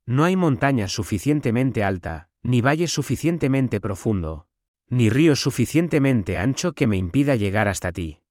No hay montaña suficientemente alta, ni valle suficientemente profundo, ni río suficientemente ancho que me impida llegar hasta ti.